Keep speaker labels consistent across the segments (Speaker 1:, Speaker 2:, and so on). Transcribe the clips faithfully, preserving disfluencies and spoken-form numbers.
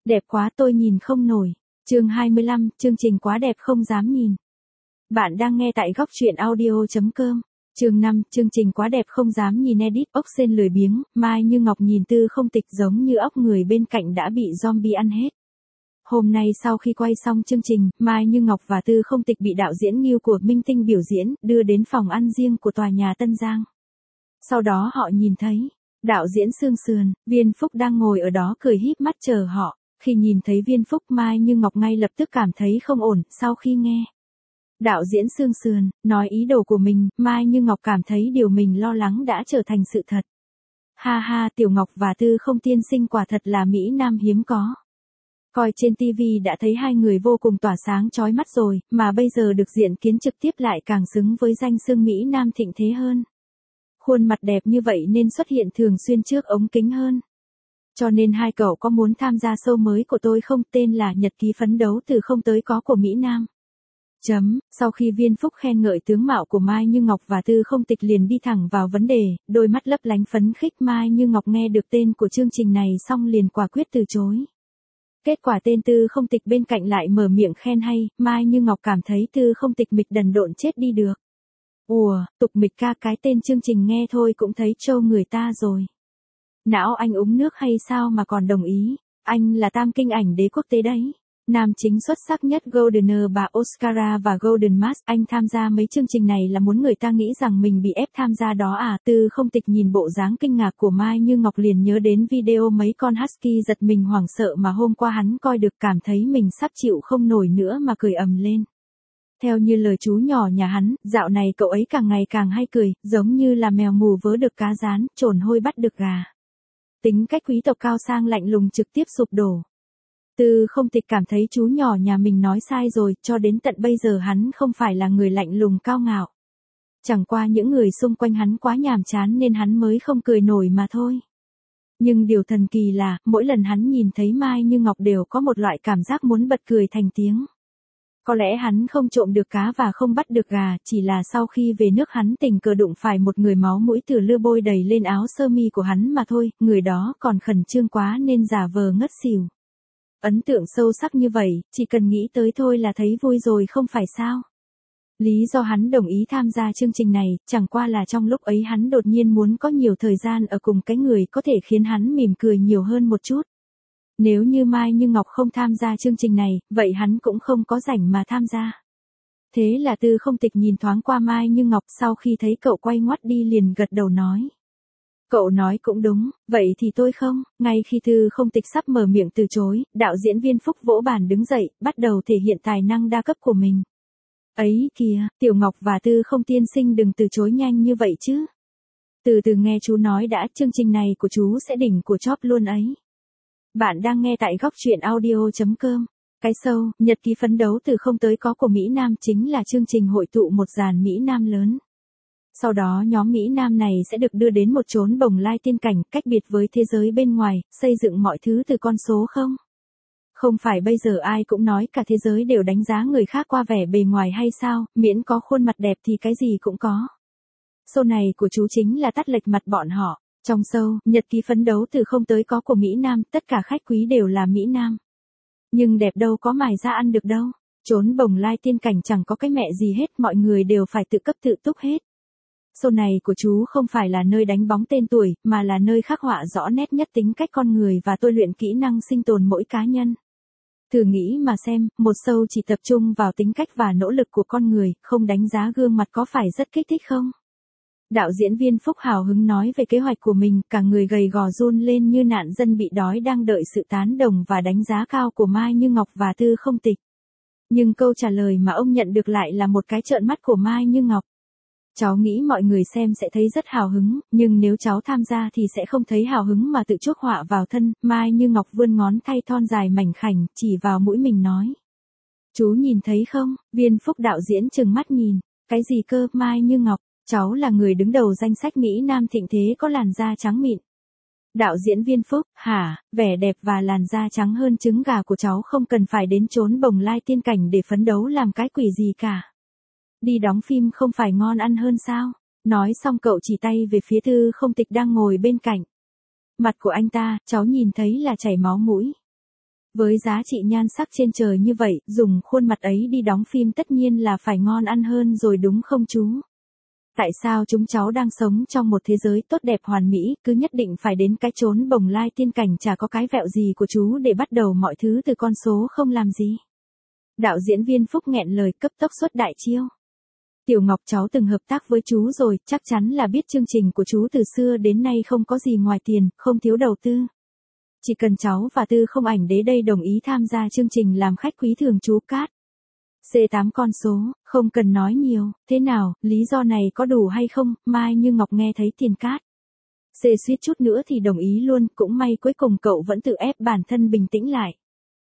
Speaker 1: Đẹp quá tôi nhìn không nổi. Chương hai mươi lăm, chương trình quá đẹp không dám nhìn. Bạn đang nghe tại góc truyện audio.com. Chương năm, chương trình quá đẹp không dám nhìn edit. Ốc sên lười biếng, Mai Như Ngọc nhìn Tư Không Tịch giống như ốc người bên cạnh đã bị zombie ăn hết. Hôm nay sau khi quay xong chương trình, Mai Như Ngọc và Tư Không Tịch bị đạo diễn Ngưu của Minh Tinh biểu diễn, đưa đến phòng ăn riêng của tòa nhà Tân Giang. Sau đó họ nhìn thấy, đạo diễn Sương Sườn, Viên Phúc đang ngồi ở đó cười híp mắt chờ họ. Khi nhìn thấy Viên Phúc, Mai Như Ngọc ngay lập tức cảm thấy không ổn. Sau khi nghe đạo diễn Sương Sườn nói ý đồ của mình, Mai Như Ngọc cảm thấy điều mình lo lắng đã trở thành sự thật. Ha ha, Tiểu Ngọc và Tư Không tiên sinh quả thật là Mỹ Nam hiếm có. Coi trên ti vi đã thấy hai người vô cùng tỏa sáng chói mắt rồi, mà bây giờ được diện kiến trực tiếp lại càng xứng với danh xưng Mỹ Nam thịnh thế hơn. Khuôn mặt đẹp như vậy nên xuất hiện thường xuyên trước ống kính hơn. Cho nên hai cậu có muốn tham gia show mới của tôi không, tên là Nhật ký phấn đấu từ không tới có của Mỹ Nam. Chấm, sau khi Viên Phúc khen ngợi tướng mạo của Mai Như Ngọc và Tư Không Tịch liền đi thẳng vào vấn đề, đôi mắt lấp lánh phấn khích. Mai Như Ngọc nghe được tên của chương trình này xong liền quả quyết từ chối. Kết quả tên Tư Không Tịch bên cạnh lại mở miệng khen hay, Mai Như Ngọc cảm thấy Tư Không Tịch mịch đần độn chết đi được. Ủa, tục mịch ca, cái tên chương trình nghe thôi cũng thấy trâu người ta rồi. Não anh uống nước hay sao mà còn đồng ý, anh là tam kinh ảnh đế quốc tế đấy. Nam chính xuất sắc nhất Golden bà Oscara và Golden Mask, anh tham gia mấy chương trình này là muốn người ta nghĩ rằng mình bị ép tham gia đó à? Tư Không Tịch nhìn bộ dáng kinh ngạc của Mai Như Ngọc liền nhớ đến video mấy con husky giật mình hoảng sợ mà hôm qua hắn coi được, cảm thấy mình sắp chịu không nổi nữa mà cười ầm lên. Theo như lời chú nhỏ nhà hắn, dạo này cậu ấy càng ngày càng hay cười, giống như là mèo mù vớ được cá rán, trồn hôi bắt được gà. Tính cách quý tộc cao sang lạnh lùng trực tiếp sụp đổ. Tư Không Tịch cảm thấy chú nhỏ nhà mình nói sai rồi, cho đến tận bây giờ hắn không phải là người lạnh lùng cao ngạo. Chẳng qua những người xung quanh hắn quá nhàm chán nên hắn mới không cười nổi mà thôi. Nhưng điều thần kỳ là, mỗi lần hắn nhìn thấy Mai Như Ngọc đều có một loại cảm giác muốn bật cười thành tiếng. Có lẽ hắn không trộm được cá và không bắt được gà, chỉ là sau khi về nước hắn tình cờ đụng phải một người máu mũi từ lưa bôi đầy lên áo sơ mi của hắn mà thôi, người đó còn khẩn trương quá nên giả vờ ngất xỉu. Ấn tượng sâu sắc như vậy, chỉ cần nghĩ tới thôi là thấy vui rồi không phải sao. Lý do hắn đồng ý tham gia chương trình này, chẳng qua là trong lúc ấy hắn đột nhiên muốn có nhiều thời gian ở cùng cái người có thể khiến hắn mỉm cười nhiều hơn một chút. Nếu như Mai Như Ngọc không tham gia chương trình này, vậy hắn cũng không có rảnh mà tham gia. Thế là Tư Không Tịch nhìn thoáng qua Mai Như Ngọc, sau khi thấy cậu quay ngoắt đi liền gật đầu nói. Cậu nói cũng đúng, vậy thì tôi không. Ngay khi Tư Không Tịch sắp mở miệng từ chối, đạo diễn Viên Phúc vỗ bàn đứng dậy, bắt đầu thể hiện tài năng đa cấp của mình. Ấy kìa, Tiểu Ngọc và Tư Không tiên sinh đừng từ chối nhanh như vậy chứ. Từ từ nghe chú nói đã, chương trình này của chú sẽ đỉnh của chóp luôn ấy. Bạn đang nghe tại góc truyện audio.com. Cái show, Nhật ký phấn đấu từ không tới có của Mỹ Nam chính là chương trình hội tụ một dàn Mỹ Nam lớn. Sau đó nhóm Mỹ Nam này sẽ được đưa đến một chốn bồng lai tiên cảnh, cách biệt với thế giới bên ngoài, xây dựng mọi thứ từ con số không. Không phải bây giờ ai cũng nói cả thế giới đều đánh giá người khác qua vẻ bề ngoài hay sao, miễn có khuôn mặt đẹp thì cái gì cũng có. Show này của chú chính là tắt lệch mặt bọn họ. Trong show, Nhật ký phấn đấu từ không tới có của Mỹ Nam, tất cả khách quý đều là Mỹ Nam. Nhưng đẹp đâu có mài ra ăn được đâu. Chốn bồng lai tiên cảnh chẳng có cái mẹ gì hết, mọi người đều phải tự cấp tự túc hết. Show này của chú không phải là nơi đánh bóng tên tuổi, mà là nơi khắc họa rõ nét nhất tính cách con người và tôi luyện kỹ năng sinh tồn mỗi cá nhân. Thử nghĩ mà xem, một show chỉ tập trung vào tính cách và nỗ lực của con người, không đánh giá gương mặt có phải rất kích thích không? Đạo diễn Viên Phúc hào hứng nói về kế hoạch của mình, cả người gầy gò run lên như nạn dân bị đói đang đợi sự tán đồng và đánh giá cao của Mai Như Ngọc và Tư Không Tịch. Nhưng câu trả lời mà ông nhận được lại là một cái trợn mắt của Mai Như Ngọc. Cháu nghĩ mọi người xem sẽ thấy rất hào hứng, nhưng nếu cháu tham gia thì sẽ không thấy hào hứng mà tự chuốc họa vào thân. Mai Như Ngọc vươn ngón tay thon dài mảnh khảnh, chỉ vào mũi mình nói. Chú nhìn thấy không? Viên Phúc đạo diễn trừng mắt nhìn. Cái gì cơ? Mai Như Ngọc, cháu là người đứng đầu danh sách Mỹ Nam thịnh thế có làn da trắng mịn. Đạo diễn Viên Phúc, hả, vẻ đẹp và làn da trắng hơn trứng gà của cháu không cần phải đến chốn bồng lai tiên cảnh để phấn đấu làm cái quỷ gì cả. Đi đóng phim không phải ngon ăn hơn sao? Nói xong cậu chỉ tay về phía Tư Không Tịch đang ngồi bên cạnh. Mặt của anh ta, cháu nhìn thấy là chảy máu mũi. Với giá trị nhan sắc trên trời như vậy, dùng khuôn mặt ấy đi đóng phim tất nhiên là phải ngon ăn hơn rồi đúng không chú? Tại sao chúng cháu đang sống trong một thế giới tốt đẹp hoàn mỹ, cứ nhất định phải đến cái chốn bồng lai tiên cảnh chả có cái vẹo gì của chú để bắt đầu mọi thứ từ con số không làm gì? Đạo diễn viên Phúc nghẹn lời cấp tốc xuất đại chiêu. Tiểu Ngọc cháu từng hợp tác với chú rồi, chắc chắn là biết chương trình của chú từ xưa đến nay không có gì ngoài tiền, không thiếu đầu tư. Chỉ cần cháu và Tư Không Ảnh Đế đây đồng ý tham gia chương trình làm khách quý thường chú cát. xê tám con số, không cần nói nhiều, thế nào, lý do này có đủ hay không, Mai Như Ngọc nghe thấy tiền cát. Xê suýt chút nữa thì đồng ý luôn, cũng may cuối cùng cậu vẫn tự ép bản thân bình tĩnh lại.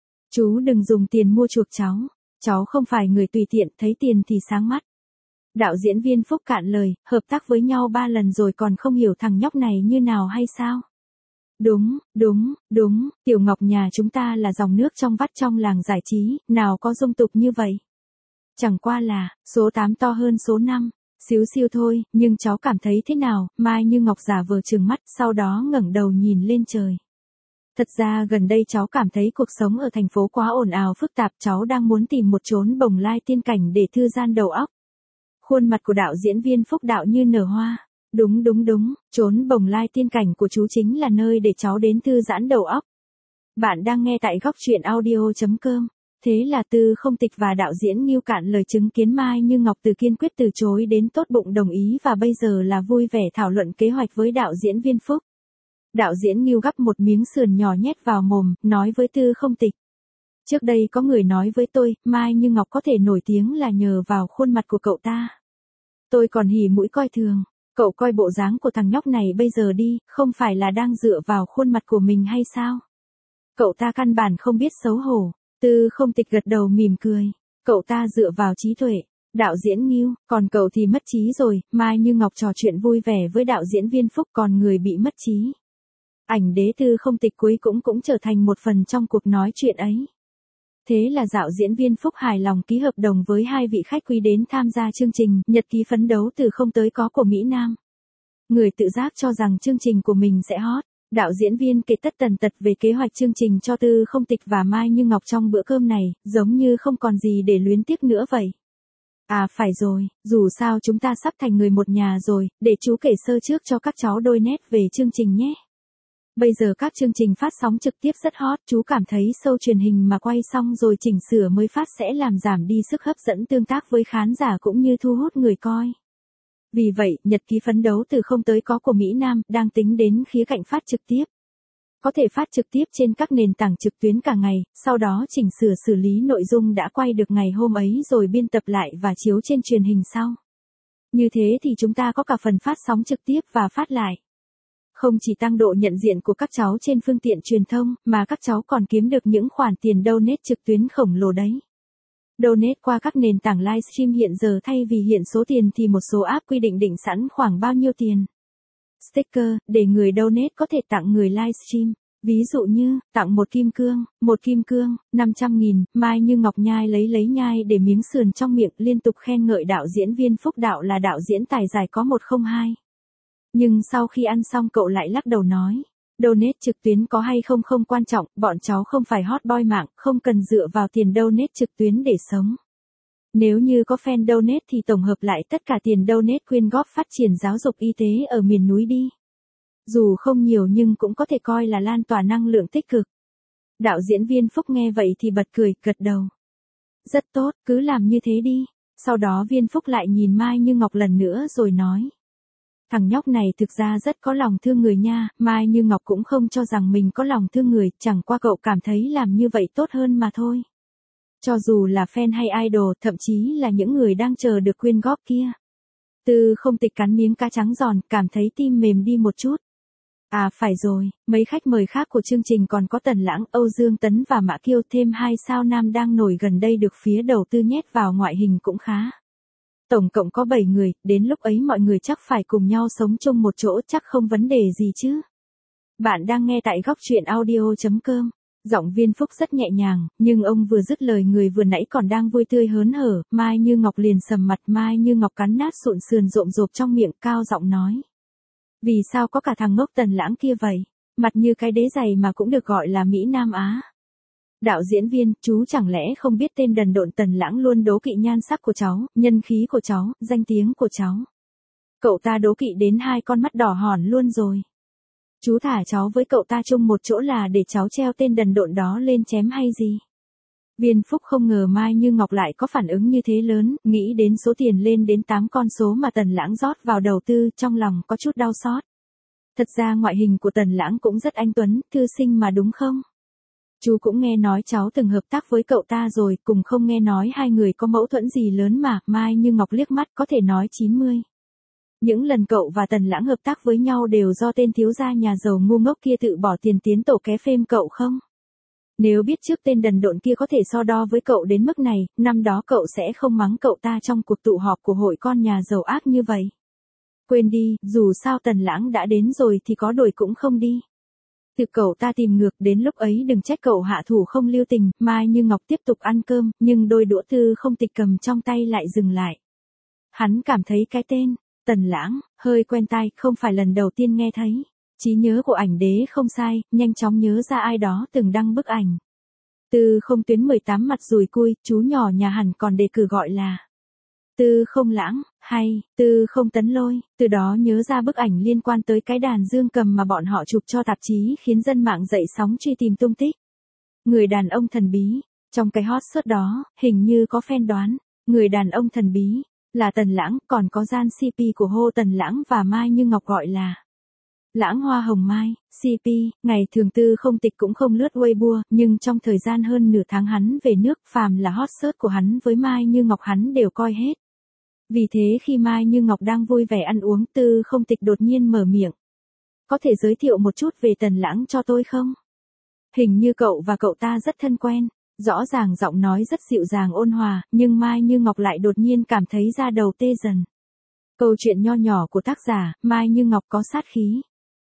Speaker 1: Chú đừng dùng tiền mua chuộc cháu, cháu không phải người tùy tiện, thấy tiền thì sáng mắt. Đạo diễn viên Phúc cạn lời, hợp tác với nhau ba lần rồi còn không hiểu thằng nhóc này như nào hay sao? Đúng, đúng, đúng, Tiểu Ngọc nhà chúng ta là dòng nước trong vắt trong làng giải trí, nào có dung tục như vậy. Chẳng qua là, số tám to hơn số năm, xíu xiu thôi, nhưng cháu cảm thấy thế nào? Mai Như Ngọc giả vờ trừng mắt, sau đó ngẩng đầu nhìn lên trời. Thật ra gần đây cháu cảm thấy cuộc sống ở thành phố quá ồn ào phức tạp, cháu đang muốn tìm một chốn bồng lai tiên cảnh để thư giãn đầu óc. Khuôn mặt của đạo diễn viên Phúc đạo như nở hoa. Đúng đúng đúng, chốn bồng lai tiên cảnh của chú chính là nơi để cháu đến thư giãn đầu óc. Bạn đang nghe tại góc truyện audio chấm com. Thế là Tư Không Tịch và đạo diễn Ngưu cạn lời chứng kiến Mai Như Ngọc từ kiên quyết từ chối đến tốt bụng đồng ý và bây giờ là vui vẻ thảo luận kế hoạch với đạo diễn viên Phúc. Đạo diễn Ngưu gắp một miếng sườn nhỏ nhét vào mồm, nói với Tư Không Tịch. Trước đây có người nói với tôi, Mai Như Ngọc có thể nổi tiếng là nhờ vào khuôn mặt của cậu ta. Tôi còn hỉ mũi coi thường. Cậu coi bộ dáng của thằng nhóc này bây giờ đi, không phải là đang dựa vào khuôn mặt của mình hay sao? Cậu ta căn bản không biết xấu hổ. Tư Không Tịch gật đầu mỉm cười. Cậu ta dựa vào trí tuệ. Đạo diễn Ngưu, còn cậu thì mất trí rồi. Mai Như Ngọc trò chuyện vui vẻ với đạo diễn viên Phúc, còn người bị mất trí. Ảnh Đế Tư Không Tịch cuối cũng cũng trở thành một phần trong cuộc nói chuyện ấy. Thế là đạo diễn viên Phúc hài lòng ký hợp đồng với hai vị khách quý đến tham gia chương trình Nhật ký phấn đấu từ không tới có của Mỹ Nam. Người tự giác cho rằng chương trình của mình sẽ hot. Đạo diễn viên kể tất tần tật về kế hoạch chương trình cho Tư Không Tịch và Mai Như Ngọc trong bữa cơm này, giống như không còn gì để luyến tiếc nữa vậy. À phải rồi, dù sao chúng ta sắp thành người một nhà rồi, để chú kể sơ trước cho các cháu đôi nét về chương trình nhé. Bây giờ các chương trình phát sóng trực tiếp rất hot, chú cảm thấy show truyền hình mà quay xong rồi chỉnh sửa mới phát sẽ làm giảm đi sức hấp dẫn tương tác với khán giả cũng như thu hút người coi. Vì vậy, Nhật ký phấn đấu từ không tới có của Mỹ Nam đang tính đến khía cạnh phát trực tiếp. Có thể phát trực tiếp trên các nền tảng trực tuyến cả ngày, sau đó chỉnh sửa xử lý nội dung đã quay được ngày hôm ấy rồi biên tập lại và chiếu trên truyền hình sau. Như thế thì chúng ta có cả phần phát sóng trực tiếp và phát lại. Không chỉ tăng độ nhận diện của các cháu trên phương tiện truyền thông, mà các cháu còn kiếm được những khoản tiền donate trực tuyến khổng lồ đấy. Donate qua các nền tảng livestream hiện giờ thay vì hiện số tiền thì một số app quy định định sẵn khoảng bao nhiêu tiền. Sticker, để người donate có thể tặng người livestream. Ví dụ như, tặng một kim cương, một kim cương, năm trăm nghìn, Mai Như Ngọc nhai lấy lấy nhai để miếng sườn trong miệng liên tục khen ngợi đạo diễn viên Phúc đạo là đạo diễn tài giải có một không hai. Nhưng sau khi ăn xong cậu lại lắc đầu nói, donate trực tuyến có hay không không quan trọng, bọn cháu không phải hot boy mạng, không cần dựa vào tiền donate trực tuyến để sống. Nếu như có fan donate thì tổng hợp lại tất cả tiền donate quyên góp phát triển giáo dục y tế ở miền núi đi. Dù không nhiều nhưng cũng có thể coi là lan tỏa năng lượng tích cực. Đạo diễn viên Phúc nghe vậy thì bật cười, gật đầu. Rất tốt, cứ làm như thế đi. Sau đó viên Phúc lại nhìn Mai Như Ngọc lần nữa rồi nói. Thằng nhóc này thực ra rất có lòng thương người nha, Mai Như Ngọc cũng không cho rằng mình có lòng thương người, chẳng qua cậu cảm thấy làm như vậy tốt hơn mà thôi. Cho dù là fan hay idol, thậm chí là những người đang chờ được quyên góp kia. Tư Không Tịch cắn miếng cá trắng giòn, cảm thấy tim mềm đi một chút. À phải rồi, mấy khách mời khác của chương trình còn có Tần Lãng, Âu Dương Tấn và Mã Kiêu, thêm hai sao nam đang nổi gần đây được phía đầu tư nhét vào ngoại hình cũng khá. Tổng cộng có bảy người, đến lúc ấy mọi người chắc phải cùng nhau sống chung một chỗ, chắc không vấn đề gì chứ. Bạn đang nghe tại góc truyện audio chấm com. Giọng viên Phúc rất nhẹ nhàng, nhưng ông vừa dứt lời người vừa nãy còn đang vui tươi hớn hở, Mai Như Ngọc liền sầm mặt, Mai Như Ngọc cắn nát sụn sườn rộm rộp trong miệng, cao giọng nói. Vì sao có cả thằng ngốc Tần Lãng kia vậy? Mặt như cái đế giày mà cũng được gọi là Mỹ Nam Á. Đạo diễn viên, chú chẳng lẽ không biết tên đần độn Tần Lãng luôn đố kỵ nhan sắc của cháu, nhân khí của cháu, danh tiếng của cháu. Cậu ta đố kỵ đến hai con mắt đỏ hòn luôn rồi. Chú thả cháu với cậu ta chung một chỗ là để cháu treo tên đần độn đó lên chém hay gì? Viên Phúc không ngờ Mai Như Ngọc lại có phản ứng như thế lớn, nghĩ đến số tiền lên đến tám con số mà Tần Lãng rót vào đầu tư, trong lòng có chút đau xót. Thật ra ngoại hình của Tần Lãng cũng rất anh tuấn, thư sinh mà đúng không? Chú cũng nghe nói cháu từng hợp tác với cậu ta rồi, cùng không nghe nói hai người có mâu thuẫn gì lớn mà. Mai Như Ngọc liếc mắt có thể nói chín mươi. Những lần cậu và Tần Lãng hợp tác với nhau đều do tên thiếu gia nhà giàu ngu ngốc kia tự bỏ tiền tiến tổ ké phêm cậu không? Nếu biết trước tên đần độn kia có thể so đo với cậu đến mức này, năm đó cậu sẽ không mắng cậu ta trong cuộc tụ họp của hội con nhà giàu ác như vậy. Quên đi, dù sao Tần Lãng đã đến rồi thì có đuổi cũng không đi. Thực cậu ta tìm ngược, đến lúc ấy đừng trách cậu hạ thủ không lưu tình. Mai Như Ngọc tiếp tục ăn cơm, nhưng đôi đũa Tư Không Tịch cầm trong tay lại dừng lại. Hắn cảm thấy cái tên Tần Lãng hơi quen tai, không phải lần đầu tiên nghe thấy. Trí nhớ của ảnh đế không sai, nhanh chóng nhớ ra ai đó từng đăng bức ảnh. Tư Không Tuyến mười tám mặt dùi cui, chú nhỏ nhà hẳn còn đề cử gọi là Tư Không Lãng, hay Tư Không Tấn Lôi, từ đó nhớ ra bức ảnh liên quan tới cái đàn dương cầm mà bọn họ chụp cho tạp chí, khiến dân mạng dậy sóng truy tìm tung tích. Người đàn ông thần bí, trong cái hot search đó, hình như có fan đoán, người đàn ông thần bí là Tần Lãng, còn có gian xê pê của Hô Tần Lãng và Mai Như Ngọc gọi là Lãng Hoa Hồng Mai, xê pê. Ngày thường Tư Không Tịch cũng không lướt Weibo, nhưng trong thời gian hơn nửa tháng hắn về nước, phàm là hot search của hắn với Mai Như Ngọc hắn đều coi hết. Vì thế khi Mai Như Ngọc đang vui vẻ ăn uống, Tư Không Tịch đột nhiên mở miệng. Có thể giới thiệu một chút về Tần Lãng cho tôi không? Hình như cậu và cậu ta rất thân quen. Rõ ràng giọng nói rất dịu dàng ôn hòa, nhưng Mai Như Ngọc lại đột nhiên cảm thấy da đầu tê dần. Câu chuyện nho nhỏ của tác giả, Mai Như Ngọc có sát khí.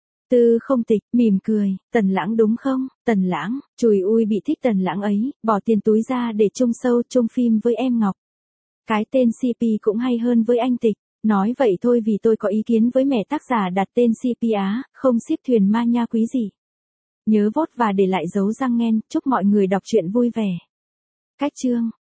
Speaker 1: Tư Không Tịch, mỉm cười, Tần Lãng đúng không? Tần Lãng, chùi ui bị thích Tần Lãng ấy, bỏ tiền túi ra để chung sâu chung phim với em Ngọc. Cái tên xê pê cũng hay hơn với anh Tịch. Nói vậy thôi vì tôi có ý kiến với mẹ tác giả đặt tên xê pê Á, không ship thuyền ma nha quý gì. Nhớ vote và để lại dấu răng nghen, chúc mọi người đọc truyện vui vẻ. Cách chương